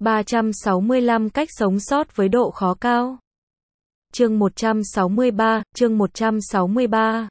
365 cách sống sót với độ khó cao. Chương 163.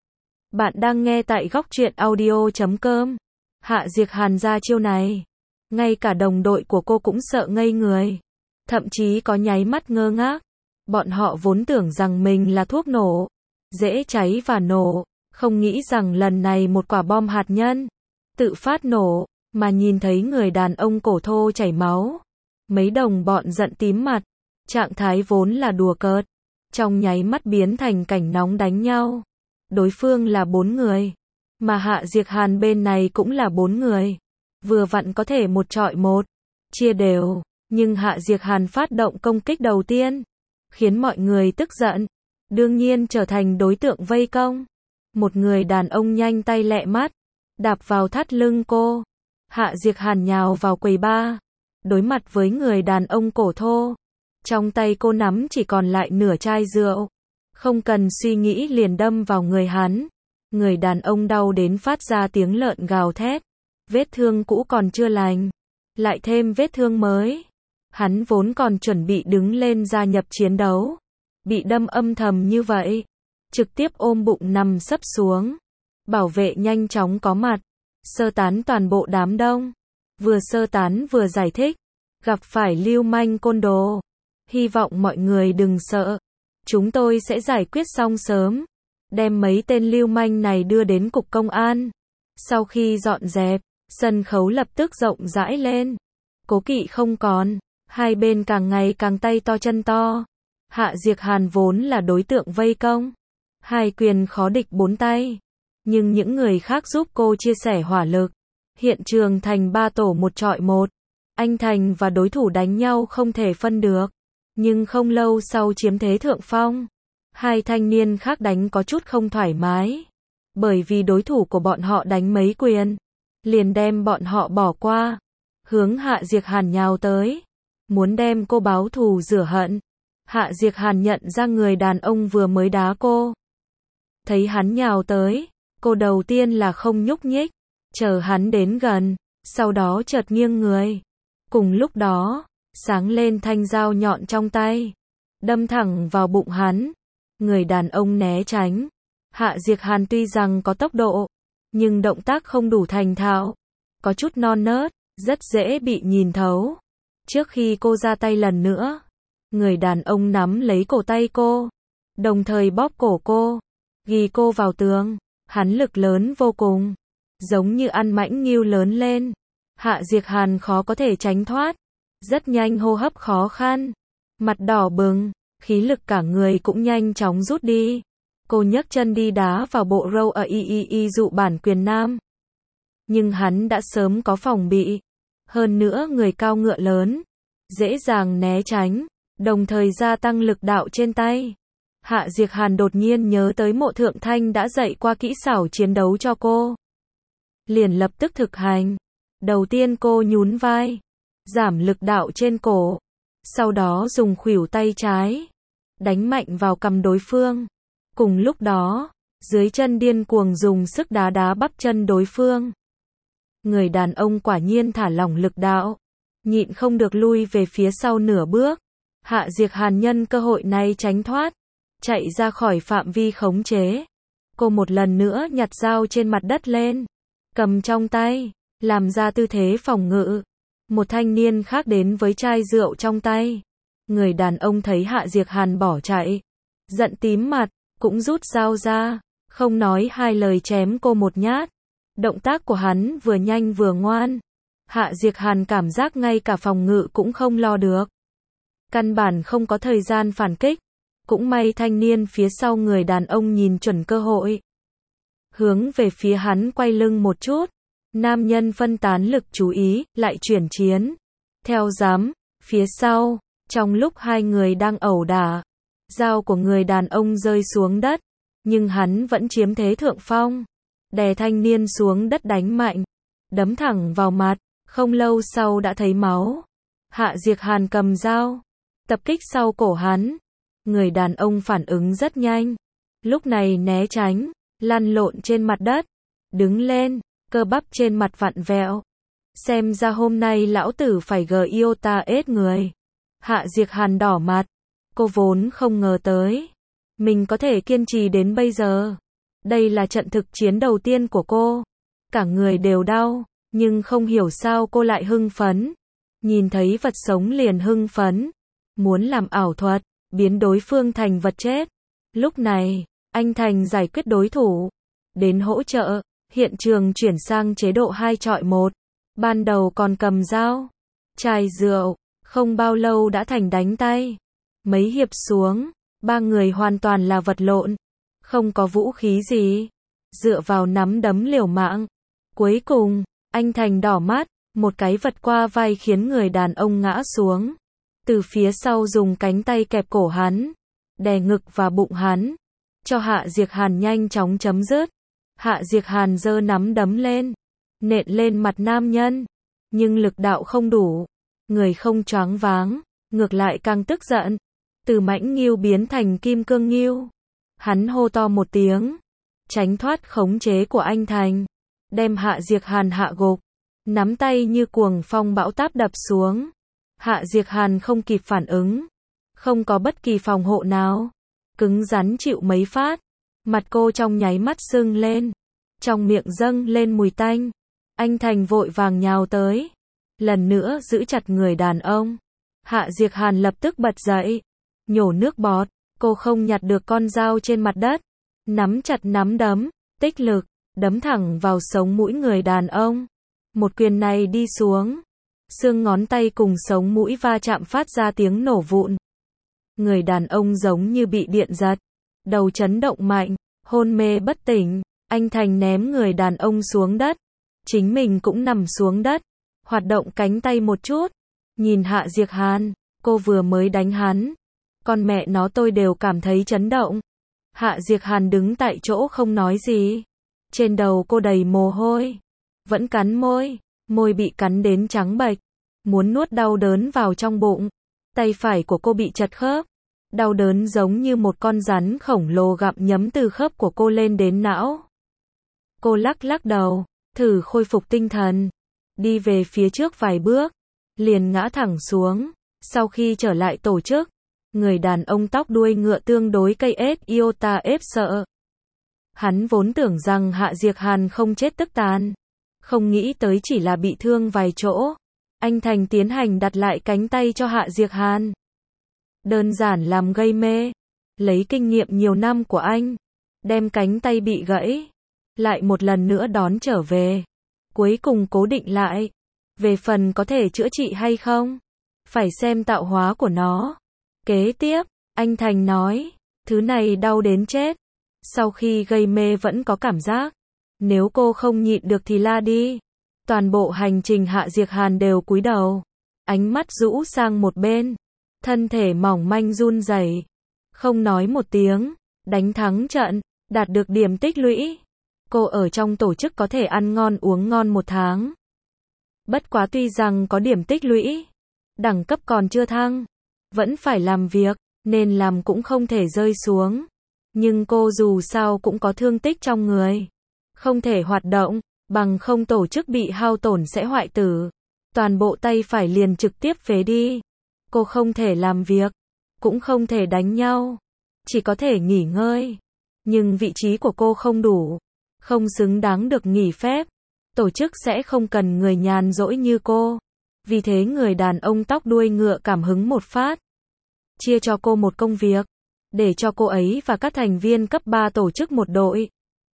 Bạn đang nghe tại Góc Truyện Audio.com. Hạ Diệc Hàn ra chiêu này, ngay cả đồng đội của cô cũng sợ ngây người, thậm chí có nháy mắt ngơ ngác. Bọn họ vốn tưởng rằng mình là thuốc nổ, dễ cháy và nổ, không nghĩ rằng lần này một quả bom hạt nhân tự phát nổ, mà nhìn thấy người đàn ông cổ thô chảy máu. Mấy đồng bọn giận tím mặt, trạng thái vốn là đùa cợt, trong nháy mắt biến thành cảnh nóng đánh nhau. Đối phương là 4 người, mà Hạ Diệc Hàn bên này cũng là 4 người. Vừa vặn có thể một chọi một, chia đều, nhưng Hạ Diệc Hàn phát động công kích đầu tiên, khiến mọi người tức giận, đương nhiên trở thành đối tượng vây công. Một người đàn ông nhanh tay lẹ mắt, đạp vào thắt lưng cô. Hạ Diệc Hàn nhào vào quầy bar, đối mặt với người đàn ông cổ thô. Trong tay cô nắm chỉ còn lại nửa chai rượu, không cần suy nghĩ liền đâm vào người hắn. Người đàn ông đau đến phát ra tiếng lợn gào thét. Vết thương cũ còn chưa lành, lại thêm vết thương mới. Hắn vốn còn chuẩn bị đứng lên gia nhập chiến đấu, bị đâm âm thầm như vậy, trực tiếp ôm bụng nằm sấp xuống. Bảo vệ nhanh chóng có mặt, sơ tán toàn bộ đám đông. Vừa sơ tán vừa giải thích, gặp phải lưu manh côn đồ, hy vọng mọi người đừng sợ, chúng tôi sẽ giải quyết xong sớm, đem mấy tên lưu manh này đưa đến cục công an. Sau khi dọn dẹp, sân khấu lập tức rộng rãi lên, cố kỵ không còn, hai bên càng ngày càng tay to chân to. Hạ Diệc Hàn vốn là đối tượng vây công, hai quyền khó địch 4 tay, nhưng những người khác giúp cô chia sẻ hỏa lực. Hiện trường thành 3 tổ 1 chọi 1, anh Thành và đối thủ đánh nhau không thể phân được, nhưng không lâu sau chiếm thế thượng phong. Hai thanh niên khác đánh có chút không thoải mái, bởi vì đối thủ của bọn họ đánh mấy quyền, liền đem bọn họ bỏ qua, hướng Hạ Diệc Hàn nhào tới, muốn đem cô báo thù rửa hận. Hạ Diệc Hàn nhận ra người đàn ông vừa mới đá cô. Thấy hắn nhào tới, cô đầu tiên là không nhúc nhích, chờ hắn đến gần, sau đó chợt nghiêng người. Cùng lúc đó, sáng lên thanh dao nhọn trong tay, đâm thẳng vào bụng hắn. Người đàn ông né tránh. Hạ Diệc Hàn tuy rằng có tốc độ, nhưng động tác không đủ thành thạo, có chút non nớt, rất dễ bị nhìn thấu. Trước khi cô ra tay lần nữa, người đàn ông nắm lấy cổ tay cô, đồng thời bóp cổ cô, ghi cô vào tường. Hắn lực lớn vô cùng, giống như ăn mãnh ngưu lớn lên. Hạ Diệc Hàn khó có thể tránh thoát, rất nhanh hô hấp khó khăn, mặt đỏ bừng, khí lực cả người cũng nhanh chóng rút đi. Cô nhấc chân đi đá vào bộ râu ở y dụ bản quyền nam. Nhưng hắn đã sớm có phòng bị, hơn nữa người cao ngựa lớn, dễ dàng né tránh, đồng thời gia tăng lực đạo trên tay. Hạ Diệc Hàn đột nhiên nhớ tới Mộ Thượng Thanh đã dạy qua kỹ xảo chiến đấu cho cô, liền lập tức thực hành. Đầu tiên cô nhún vai, giảm lực đạo trên cổ, sau đó dùng khuỷu tay trái đánh mạnh vào cằm đối phương. Cùng lúc đó, dưới chân điên cuồng dùng sức đá đá bắp chân đối phương. Người đàn ông quả nhiên thả lỏng lực đạo, nhịn không được lui về phía sau nửa bước. Hạ Diệc Hàn nhân cơ hội này tránh thoát, chạy ra khỏi phạm vi khống chế. Cô một lần nữa nhặt dao trên mặt đất lên, cầm trong tay, làm ra tư thế phòng ngự. Một thanh niên khác đến với chai rượu trong tay. Người đàn ông thấy Hạ Diệc Hàn bỏ chạy, giận tím mặt, cũng rút dao ra, không nói hai lời chém cô một nhát. Động tác của hắn vừa nhanh vừa ngoan. Hạ Diệc Hàn cảm giác ngay cả phòng ngự cũng không lo được, căn bản không có thời gian phản kích. Cũng may thanh niên phía sau người đàn ông nhìn chuẩn cơ hội, hướng về phía hắn quay lưng một chút. Nam nhân phân tán lực chú ý, lại chuyển chiến. Theo giám, phía sau, trong lúc hai người đang ẩu đả, dao của người đàn ông rơi xuống đất, nhưng hắn vẫn chiếm thế thượng phong, đè thanh niên xuống đất đánh mạnh, đấm thẳng vào mặt, không lâu sau đã thấy máu. Hạ Diệc Hàn cầm dao, tập kích sau cổ hắn. Người đàn ông phản ứng rất nhanh, lúc này né tránh, lăn lộn trên mặt đất, đứng lên, cơ bắp trên mặt vặn vẹo, Xem ra hôm nay lão tử phải iota ết người. Hạ Diệc Hàn đỏ mặt. Cô vốn không ngờ tới. Mình có thể kiên trì đến bây giờ. Đây là trận thực chiến đầu tiên của cô. Cả người đều đau, nhưng không hiểu sao cô lại hưng phấn. Nhìn thấy vật sống liền hưng phấn. Muốn làm ảo thuật, biến đối phương thành vật chết. Lúc này, anh Thành giải quyết đối thủ. Đến hỗ trợ, hiện trường chuyển sang chế độ 2 chọi 1. Ban đầu còn cầm dao, chai rượu, không bao lâu đã thành đánh tay. Mấy hiệp xuống, ba người hoàn toàn là vật lộn. Không có vũ khí gì. Dựa vào nắm đấm liều mạng. Cuối cùng, anh Thành đỏ mắt, một cái vật qua vai khiến người đàn ông ngã xuống. Từ phía sau dùng cánh tay kẹp cổ hắn, đè ngực và bụng hắn, cho Hạ Diệc Hàn nhanh chóng chấm dứt. Hạ Diệc Hàn giơ nắm đấm lên, nện lên mặt nam nhân, nhưng lực đạo không đủ, người không choáng váng, ngược lại càng tức giận. Từ mãnh ngưu biến thành kim cương ngưu. Hắn hô to một tiếng, tránh thoát khống chế của anh Thành, đem Hạ Diệc Hàn hạ gục, nắm tay như cuồng phong bão táp đập xuống. Hạ Diệc Hàn không kịp phản ứng, không có bất kỳ phòng hộ nào, cứng rắn chịu mấy phát, mặt cô trong nháy mắt sưng lên, trong miệng dâng lên mùi tanh. Anh Thành vội vàng nhào tới, lần nữa giữ chặt người đàn ông. Hạ Diệc Hàn lập tức bật dậy, nhổ nước bọt, cô không nhặt được con dao trên mặt đất, nắm chặt nắm đấm, tích lực, đấm thẳng vào sống mũi người đàn ông. Một quyền này đi xuống, xương ngón tay cùng sống mũi va chạm phát ra tiếng nổ vụn. Người đàn ông giống như bị điện giật, đầu chấn động mạnh, hôn mê bất tỉnh. Anh Thành ném người đàn ông xuống đất, chính mình cũng nằm xuống đất, hoạt động cánh tay một chút, nhìn Hạ Diệc Hàn, cô vừa mới đánh hắn, con mẹ nó tôi đều cảm thấy chấn động. Hạ Diệc Hàn đứng tại chỗ không nói gì, trên đầu cô đầy mồ hôi, vẫn cắn môi, môi bị cắn đến trắng bệch, muốn nuốt đau đớn vào trong bụng. Tay phải của cô bị chật khớp, đau đớn giống như một con rắn khổng lồ gặm nhấm từ khớp của cô lên đến não. Cô lắc lắc đầu, thử khôi phục tinh thần, đi về phía trước vài bước, liền ngã thẳng xuống. Sau khi trở lại tổ chức, người đàn ông tóc đuôi ngựa tương đối cây ết iota ép sợ. Hắn vốn tưởng rằng Hạ Diệc Hàn không chết tức tàn, không nghĩ tới chỉ là bị thương vài chỗ. Anh Thành tiến hành đặt lại cánh tay cho Hạ Diệc Hàn. Đơn giản làm gây mê, lấy kinh nghiệm nhiều năm của anh, đem cánh tay bị gãy, lại một lần nữa đón trở về. Cuối cùng cố định lại. Về phần có thể chữa trị hay không, phải xem tạo hóa của nó. Kế tiếp, anh Thành nói, thứ này đau đến chết. Sau khi gây mê vẫn có cảm giác. Nếu cô không nhịn được thì la đi. Toàn bộ hành trình Hạ Diệc Hàn đều cúi đầu, ánh mắt rũ sang một bên, thân thể mỏng manh run rẩy, không nói một tiếng. Đánh thắng trận, đạt được điểm tích lũy. Cô ở trong tổ chức có thể ăn ngon uống ngon 1 tháng. Bất quá tuy rằng có điểm tích lũy, đẳng cấp còn chưa thăng, vẫn phải làm việc, nên làm cũng không thể rơi xuống. Nhưng cô dù sao cũng có thương tích trong người, không thể hoạt động, bằng không tổ chức bị hao tổn sẽ hoại tử. Toàn bộ tay phải liền trực tiếp phế đi. Cô không thể làm việc, cũng không thể đánh nhau, chỉ có thể nghỉ ngơi. Nhưng vị trí của cô không đủ, không xứng đáng được nghỉ phép. Tổ chức sẽ không cần người nhàn rỗi như cô. Vì thế người đàn ông tóc đuôi ngựa cảm hứng một phát, chia cho cô một công việc, để cho cô ấy và các thành viên cấp 3 tổ chức một đội.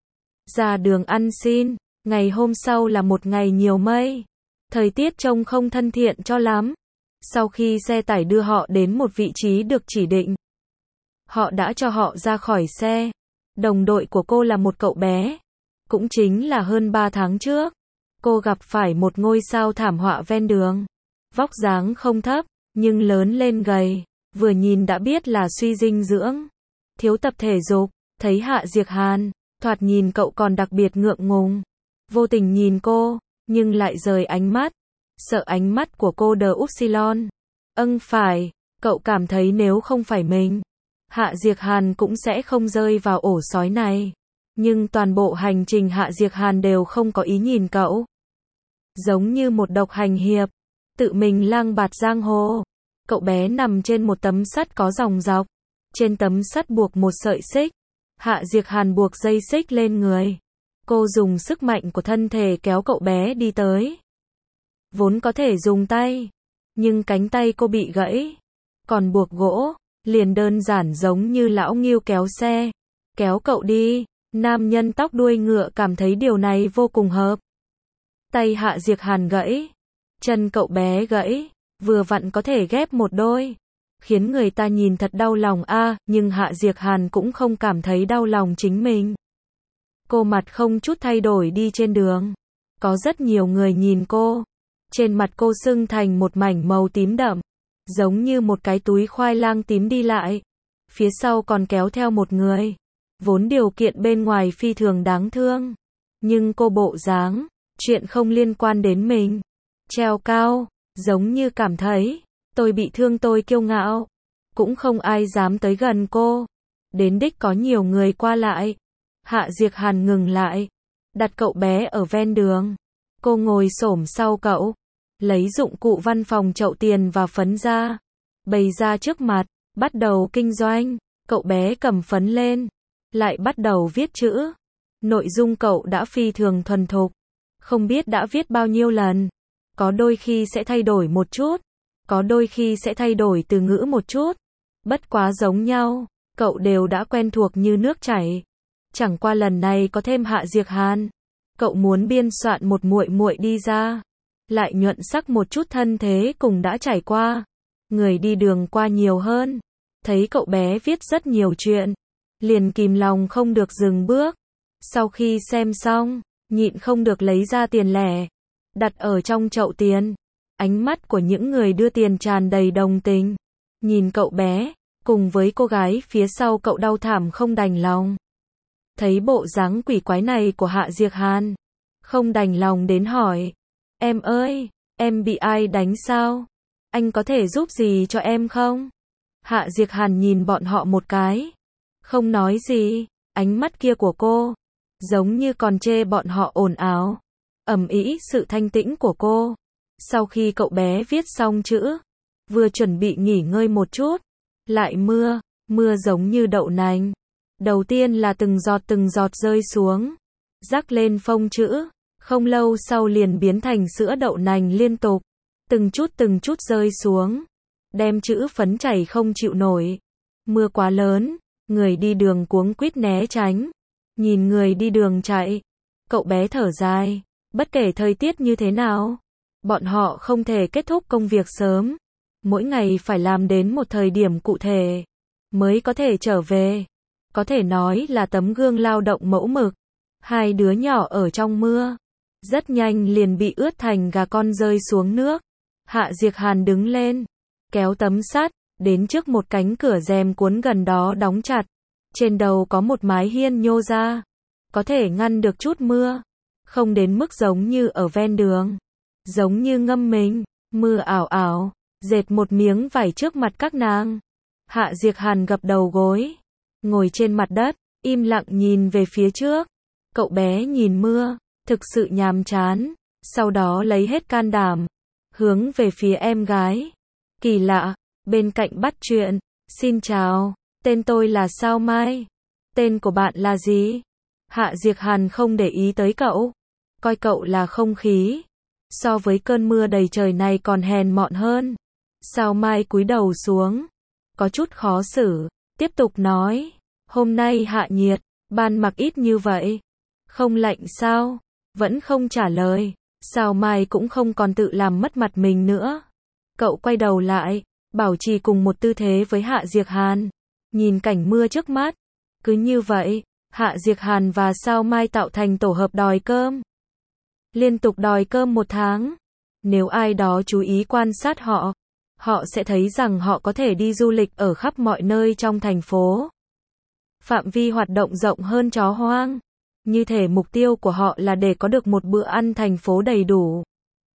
Ra đường ăn xin. Ngày hôm sau là một ngày nhiều mây. Thời tiết trông không thân thiện cho lắm. Sau khi xe tải đưa họ đến một vị trí được chỉ định, họ đã cho họ ra khỏi xe. Đồng đội của cô là một cậu bé. Cũng chính là hơn 3 tháng trước, cô gặp phải một ngôi sao thảm họa ven đường. Vóc dáng không thấp, nhưng lớn lên gầy. Vừa nhìn đã biết là suy dinh dưỡng, thiếu tập thể dục. Thấy Hạ Diệc Hàn, thoạt nhìn cậu còn đặc biệt ngượng ngùng. Vô tình nhìn cô, nhưng lại rời ánh mắt. Sợ ánh mắt của cô đờ upsilon. Phải, cậu cảm thấy nếu không phải mình, Hạ Diệc Hàn cũng sẽ không rơi vào ổ sói này. Nhưng toàn bộ hành trình Hạ Diệc Hàn đều không có ý nhìn cậu. giống như một độc hành hiệp, tự mình lang bạt giang hồ. Cậu bé nằm trên một tấm sắt có dòng dọc, trên tấm sắt buộc một sợi xích. Hạ Diệc Hàn buộc dây xích lên người. Cô dùng sức mạnh của thân thể kéo cậu bé đi tới. Vốn có thể dùng tay, nhưng cánh tay cô bị gãy. Còn buộc gỗ, liền đơn giản giống như lão Ngưu kéo xe. Kéo cậu đi, nam nhân tóc đuôi ngựa cảm thấy điều này vô cùng hợp. Tay Hạ Diệc Hàn gãy, chân cậu bé gãy, vừa vặn có thể ghép một đôi. Khiến người ta nhìn thật đau lòng a, nhưng Hạ Diệc Hàn cũng không cảm thấy đau lòng chính mình. Cô mặt không chút thay đổi đi trên đường. Có rất nhiều người nhìn cô. Trên mặt cô sưng thành một mảnh màu tím đậm, giống như một cái túi khoai lang tím đi lại. Phía sau còn kéo theo một người. Vốn điều kiện bên ngoài phi thường đáng thương. Nhưng cô bộ dáng, chuyện không liên quan đến mình. Treo cao, giống như cảm thấy, tôi bị thương tôi kiêu ngạo. Cũng không ai dám tới gần cô. Đến đích có nhiều người qua lại. Hạ Diệc Hàn ngừng lại, đặt cậu bé ở ven đường. Cô ngồi xổm sau cậu, lấy dụng cụ văn phòng chậu tiền và phấn ra, bày ra trước mặt, bắt đầu kinh doanh. Cậu bé cầm phấn lên, lại bắt đầu viết chữ. Nội dung cậu đã phi thường thuần thục, không biết đã viết bao nhiêu lần. Có đôi khi sẽ thay đổi một chút, có đôi khi sẽ thay đổi từ ngữ một chút. Bất quá giống nhau, cậu đều đã quen thuộc như nước chảy. Chẳng qua lần này có thêm Hạ Diệc Hàn. Cậu muốn biên soạn một muội muội đi ra, lại nhuận sắc một chút thân thế cùng đã trải qua. Người đi đường qua nhiều hơn, thấy cậu bé viết rất nhiều chuyện, liền kìm lòng không được dừng bước. Sau khi xem xong, nhịn không được lấy ra tiền lẻ, đặt ở trong chậu tiền. Ánh mắt của những người đưa tiền tràn đầy đồng tình. Nhìn cậu bé, cùng với cô gái phía sau cậu đau thảm không đành lòng. Thấy bộ dáng quỷ quái này của Hạ Diệc Hàn, không đành lòng đến hỏi. Em ơi, em bị ai đánh sao? Anh có thể giúp gì cho em không? Hạ Diệc Hàn nhìn bọn họ một cái, không nói gì. Ánh mắt kia của cô, giống như còn chê bọn họ ồn ào, ầm ĩ sự thanh tĩnh của cô. Sau khi cậu bé viết xong chữ, vừa chuẩn bị nghỉ ngơi một chút, lại mưa giống như đậu nành. Đầu tiên là từng giọt rơi xuống, rắc lên phông chữ, không lâu sau liền biến thành sữa đậu nành liên tục, từng chút rơi xuống, đem chữ phấn chảy không chịu nổi. Mưa quá lớn, người đi đường cuống quýt né tránh, nhìn người đi đường chạy, cậu bé thở dài, bất kể thời tiết như thế nào, bọn họ không thể kết thúc công việc sớm, mỗi ngày phải làm đến một thời điểm cụ thể, mới có thể trở về. Có thể nói là tấm gương lao động mẫu mực. Hai đứa nhỏ ở trong mưa, rất nhanh liền bị ướt thành gà con rơi xuống nước. Hạ Diệc Hàn đứng lên, kéo tấm sắt, đến trước một cánh cửa rèm cuốn gần đó đóng chặt. Trên đầu có một mái hiên nhô ra, có thể ngăn được chút mưa, không đến mức giống như ở ven đường, giống như ngâm mình, mưa ảo ảo, dệt một miếng vải trước mặt các nàng. Hạ Diệc Hàn gập đầu gối, ngồi trên mặt đất, im lặng nhìn về phía trước. Cậu bé nhìn mưa, thực sự nhàm chán, sau đó lấy hết can đảm, hướng về phía em gái. Kỳ lạ, bên cạnh bắt chuyện, xin chào, tên tôi là Sao Mai, tên của bạn là gì? Hạ Diệc Hàn không để ý tới cậu, coi cậu là không khí, so với cơn mưa đầy trời này còn hèn mọn hơn. Sao Mai cúi đầu xuống, có chút khó xử, tiếp tục nói, hôm nay hạ nhiệt, ban mặc ít như vậy, không lạnh sao? Vẫn không trả lời. Sao Mai cũng không còn tự làm mất mặt mình nữa. Cậu quay đầu lại, bảo trì cùng một tư thế với Hạ Diệc Hàn, nhìn cảnh mưa trước mắt. Cứ như vậy, Hạ Diệc Hàn và Sao Mai tạo thành tổ hợp đòi cơm. Liên tục đòi cơm 1 tháng. Nếu ai đó chú ý quan sát họ, họ sẽ thấy rằng họ có thể đi du lịch ở khắp mọi nơi trong thành phố. Phạm vi hoạt động rộng hơn chó hoang. Như thể mục tiêu của họ là để có được một bữa ăn thành phố đầy đủ.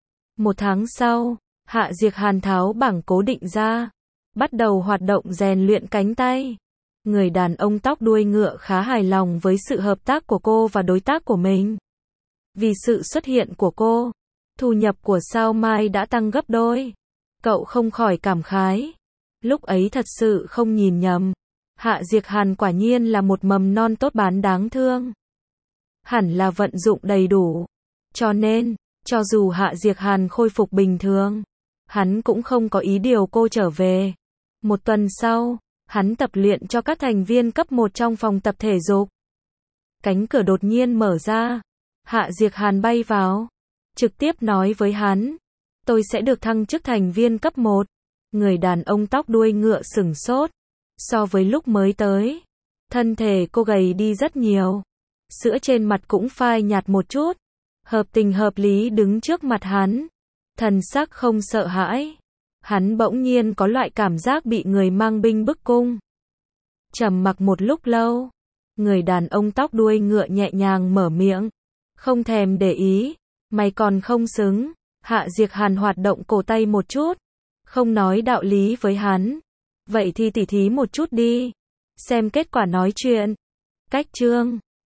1 tháng sau, Hạ Diệc Hàn tháo bảng cố định ra, bắt đầu hoạt động rèn luyện cánh tay. Người đàn ông tóc đuôi ngựa khá hài lòng với sự hợp tác của cô và đối tác của mình. Vì sự xuất hiện của cô, Thu nhập của Sao Mai đã tăng gấp đôi. Cậu không khỏi cảm khái. Lúc ấy thật sự không nhìn nhầm. Hạ Diệc Hàn quả nhiên là một mầm non tốt bán đáng thương. Hẳn là vận dụng đầy đủ. Cho nên, cho dù Hạ Diệc Hàn khôi phục bình thường, hắn cũng không có ý điều cô trở về. Một tuần sau, hắn tập luyện cho các thành viên cấp 1 trong phòng tập thể dục. Cánh cửa đột nhiên mở ra. Hạ Diệc Hàn bay vào. Trực tiếp nói với hắn. Tôi sẽ được thăng chức thành viên cấp 1. Người đàn ông tóc đuôi ngựa sửng sốt. So với lúc mới tới, thân thể cô gầy đi rất nhiều. Sữa trên mặt cũng phai nhạt một chút. Hợp tình hợp lý đứng trước mặt hắn. Thần sắc không sợ hãi. Hắn bỗng nhiên có loại cảm giác bị người mang binh bức cung. Trầm mặc một lúc lâu. Người đàn ông tóc đuôi ngựa nhẹ nhàng mở miệng. Không thèm để ý. Mày còn không xứng. Hạ Diệc Hàn hoạt động cổ tay một chút. Không nói đạo lý với hắn. Vậy thì tỉ thí một chút đi. Xem kết quả nói chuyện. Cách chương